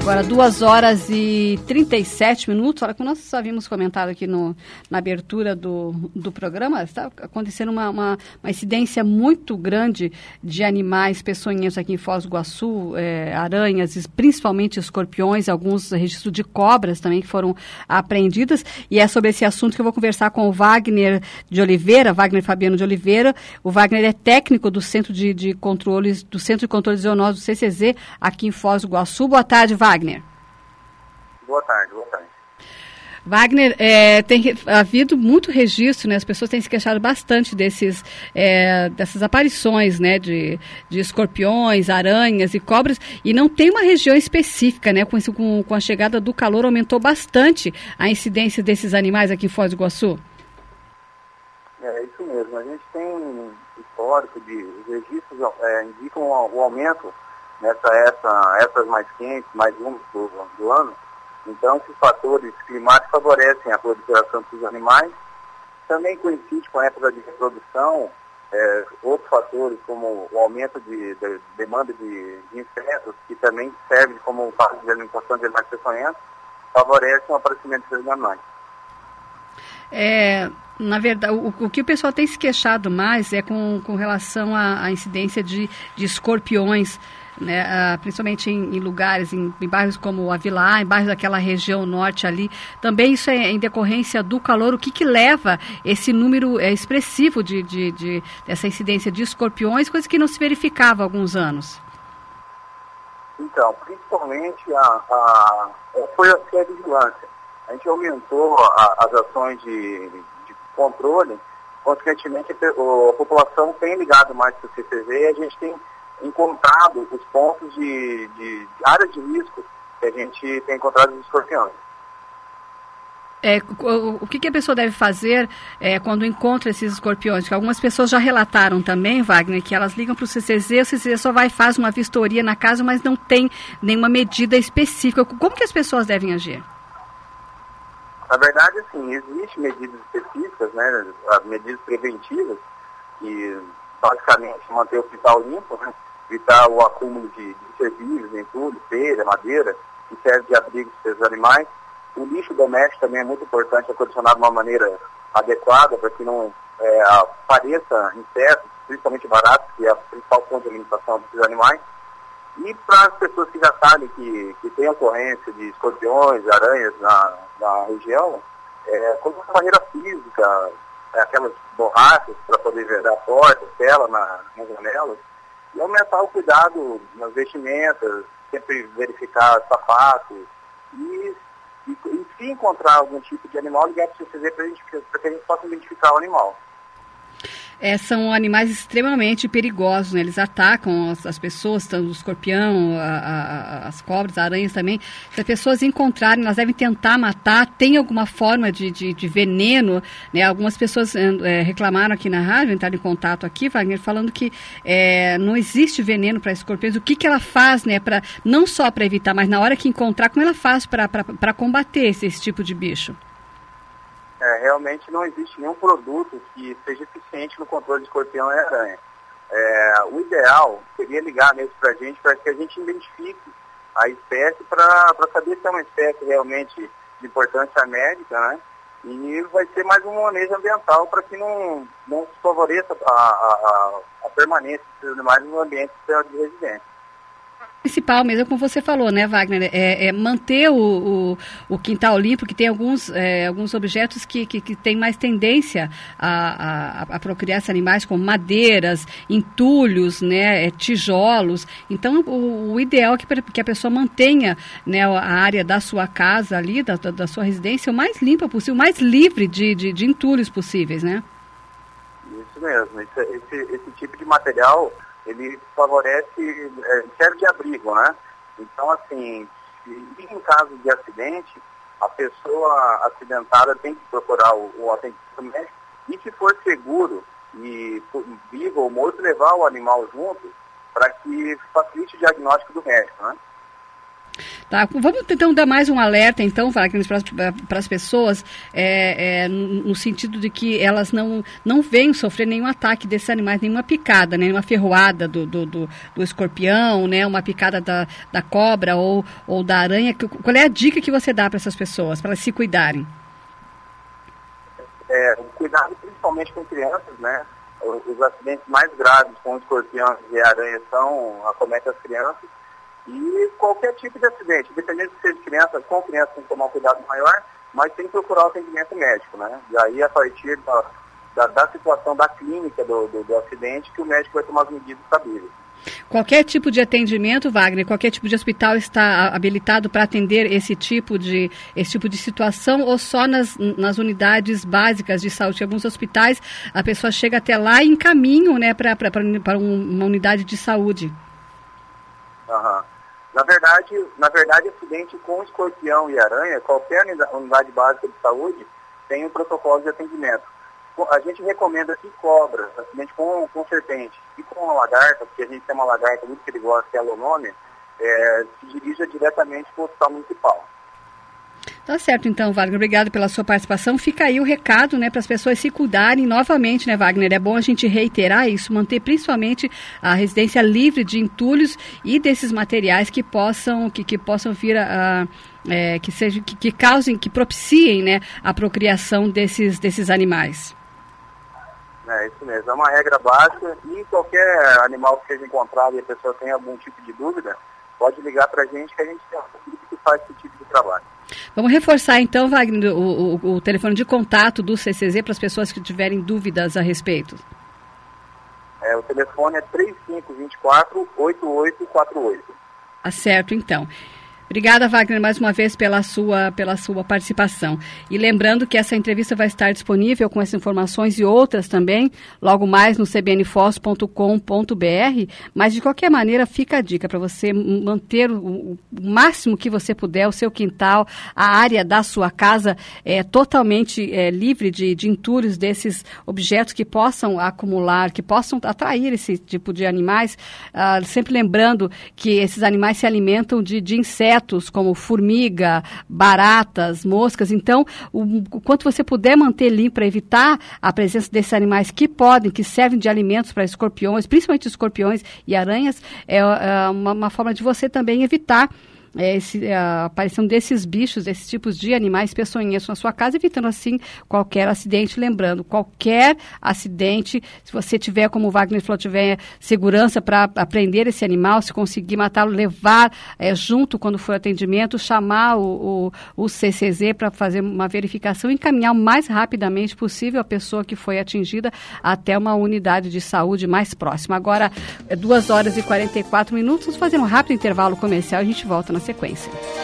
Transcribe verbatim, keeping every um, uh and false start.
Agora, duas horas e trinta e sete minutos. Olha, como nós havíamos comentado aqui no, na abertura do, do programa, está acontecendo uma, uma, uma incidência muito grande de animais peçonhentos aqui em Foz do Iguaçu, é, aranhas, principalmente escorpiões, alguns registros de cobras também que foram apreendidas. E é sobre esse assunto que eu vou conversar com o Wagner de Oliveira, Wagner Fabiano de Oliveira. O Wagner é técnico do Centro de, de Controles, do Centro de Controle de Zoonoses do C C Z, aqui em Foz do Iguaçu. Boa tarde, Wagner. Wagner. Boa tarde, boa tarde. Wagner, é, tem havido muito registro, né? As pessoas têm se queixado bastante desses, é, dessas aparições, né? De, de escorpiões, aranhas e cobras, e não tem uma região específica, né? Com, isso, com, com a chegada do calor, aumentou bastante a incidência desses animais aqui em Foz do Iguaçu. É isso mesmo. A gente tem um histórico de os registros é, indicam o aumento nessa essa, essas mais quentes, mais úmidas do, do ano. Então, esses fatores climáticos favorecem a proliferação dos animais. Também coincide com a época de reprodução, é, outros fatores como o aumento de, de demanda de, de insetos, que também serve como fase de alimentação de animais peçonhentos, favorecem o aparecimento desses animais. É, na verdade, o, o que o pessoal tem se queixado mais é com, com relação à, à incidência de, de escorpiões, né, ah, principalmente em, em lugares, em, em bairros como o Avilar, em bairros daquela região norte ali. Também isso é em decorrência do calor. O que, que leva esse número é, expressivo de, de, de, dessa incidência de escorpiões, coisa que não se verificava há alguns anos? Então, principalmente a, a, foi a vigilância. A gente aumentou a, as ações de, de controle, consequentemente a, a população tem ligado mais para o C C Z e a gente tem encontrado os pontos de, de, de áreas de risco que a gente tem encontrado nos escorpiões. É, o, o que, que a pessoa deve fazer é, quando encontra esses escorpiões? Porque algumas pessoas já relataram também, Wagner, que elas ligam para o C C Z, o C C Z só vai e faz uma vistoria na casa, mas não tem nenhuma medida específica. Como que as pessoas devem agir? Na verdade, assim, existem medidas específicas, né, medidas preventivas, que basicamente manter o quintal limpo, né, evitar o acúmulo de, de serviços, entulho, telha, madeira, que serve de abrigo para esses animais. O lixo doméstico também é muito importante, acondicionado de uma maneira adequada, para que não é, apareça insetos, principalmente baratos, que é a principal fonte de alimentação desses animais. E para as pessoas que já sabem que, que tem ocorrência de escorpiões, aranhas na, na região, é, colocar barreira física, é, aquelas borrachas para poder vedar a porta, tela na, nas janelas, e aumentar o cuidado nas vestimentas, sempre verificar sapatos, e, e, e se encontrar algum tipo de animal, ligar para o C C Z para que a gente possa identificar o animal. É, são animais extremamente perigosos, né? Eles atacam as, as pessoas, o escorpião, a, a, as cobras, aranhas também. Se as pessoas encontrarem, elas devem tentar matar. Tem alguma forma de, de, de veneno, né? Algumas pessoas é, reclamaram aqui na rádio, entraram em contato aqui, Wagner, falando que é, não existe veneno para escorpiões. O que, que ela faz, né? Pra, não só para evitar, mas na hora que encontrar, como ela faz para combater esse, esse tipo de bicho? É, realmente não existe nenhum produto que seja eficiente no controle de escorpião e aranha. É, o ideal seria ligar mesmo para a gente, para que a gente identifique a espécie, para saber se é uma espécie realmente de importância médica, né? E vai ser mais um manejo ambiental para que não, não favoreça a, a, a permanência desses animais no ambiente de residência. O principal mesmo, como você falou, né, Wagner, é, é manter o, o, o quintal limpo, que tem alguns, é, alguns objetos que, que, que têm mais tendência a, a, a procriar esses animais, como madeiras, entulhos, né, tijolos. Então, o, o ideal é que, que a pessoa mantenha, né, a área da sua casa ali, da, da sua residência, o mais limpa possível, o mais livre de, de, de entulhos possíveis, né? Isso mesmo. Esse, esse, esse tipo de material, ele favorece, é, serve de abrigo, né? Então, assim, se, em caso de acidente, a pessoa acidentada tem que procurar o, o atendimento médico e, se for seguro e vivo ou morto, levar o animal junto para que facilite o diagnóstico do médico, né? Tá, vamos então dar mais um alerta, então, para as pessoas, é, é, no sentido de que elas não, não venham sofrer nenhum ataque desses animais, nenhuma picada, nenhuma ferroada do, do, do, do escorpião, né, uma picada da, da cobra ou, ou da aranha. Qual é a dica que você dá para essas pessoas, para elas se cuidarem? É, cuidado principalmente com crianças, né? Os acidentes mais graves com escorpiões e aranhas são, acometem as crianças. E qualquer tipo de acidente, independente de ser de criança, com criança tem que tomar um cuidado maior, mas tem que procurar o atendimento médico, né? E aí, a partir da, da, da situação da clínica do, do, do acidente, que o médico vai tomar as medidas cabíveis. Qualquer tipo de atendimento, Wagner, qualquer tipo de hospital está habilitado para atender esse tipo de, esse tipo de situação, ou só nas, nas unidades básicas de saúde? Em alguns hospitais, a pessoa chega até lá e encaminha, né, para uma unidade de saúde. Aham. Na verdade, na verdade, acidente com escorpião e aranha, qualquer unidade básica de saúde tem um protocolo de atendimento. A gente recomenda que cobra, acidente com, com serpente e com uma lagarta, porque a gente tem uma lagarta muito perigosa, que é a Lonômia, é, se dirija diretamente para o hospital municipal. Tá certo, então, Wagner. Obrigado pela sua participação. Fica aí o recado, né, para as pessoas se cuidarem novamente, né, Wagner? É bom a gente reiterar isso, manter principalmente a residência livre de entulhos e desses materiais que possam, que, que possam vir a, a é, que, seja, que, que causem, que propiciem, né, a procriação desses, desses animais. É isso mesmo, é uma regra básica e qualquer animal que seja encontrado e a pessoa tem algum tipo de dúvida, pode ligar para a gente que a gente tem uma equipe que faz esse tipo de trabalho. Vamos reforçar então, Wagner, o, o, o telefone de contato do C C Z para as pessoas que tiverem dúvidas a respeito. É, o telefone é três cinco dois quatro, oito oito quatro oito. Tá certo, então. Obrigada, Wagner, mais uma vez pela sua, pela sua participação. E lembrando que essa entrevista vai estar disponível com essas informações e outras também, logo mais no c b n foz ponto com ponto b r, mas de qualquer maneira fica a dica para você manter o, o máximo que você puder, o seu quintal, a área da sua casa é totalmente é, livre de, de entulhos desses objetos que possam acumular, que possam atrair esse tipo de animais, ah, sempre lembrando que esses animais se alimentam de, de insetos, como formiga, baratas, moscas. Então, o, o quanto você puder manter limpo para evitar a presença desses animais que podem, que servem de alimentos para escorpiões, principalmente escorpiões e aranhas, é, é uma, uma forma de você também evitar É, esse, a aparição desses bichos, desses tipos de animais peçonhentos na sua casa, evitando assim qualquer acidente. Lembrando, qualquer acidente, se você tiver, como o Wagner falou, tiver segurança para prender esse animal, se conseguir matá-lo, levar é, junto quando for atendimento, chamar o, o, o C C Z para fazer uma verificação e encaminhar o mais rapidamente possível a pessoa que foi atingida até uma unidade de saúde mais próxima. Agora, é duas horas e quarenta e quatro minutos, vamos fazer um rápido intervalo comercial e a gente volta na sequência.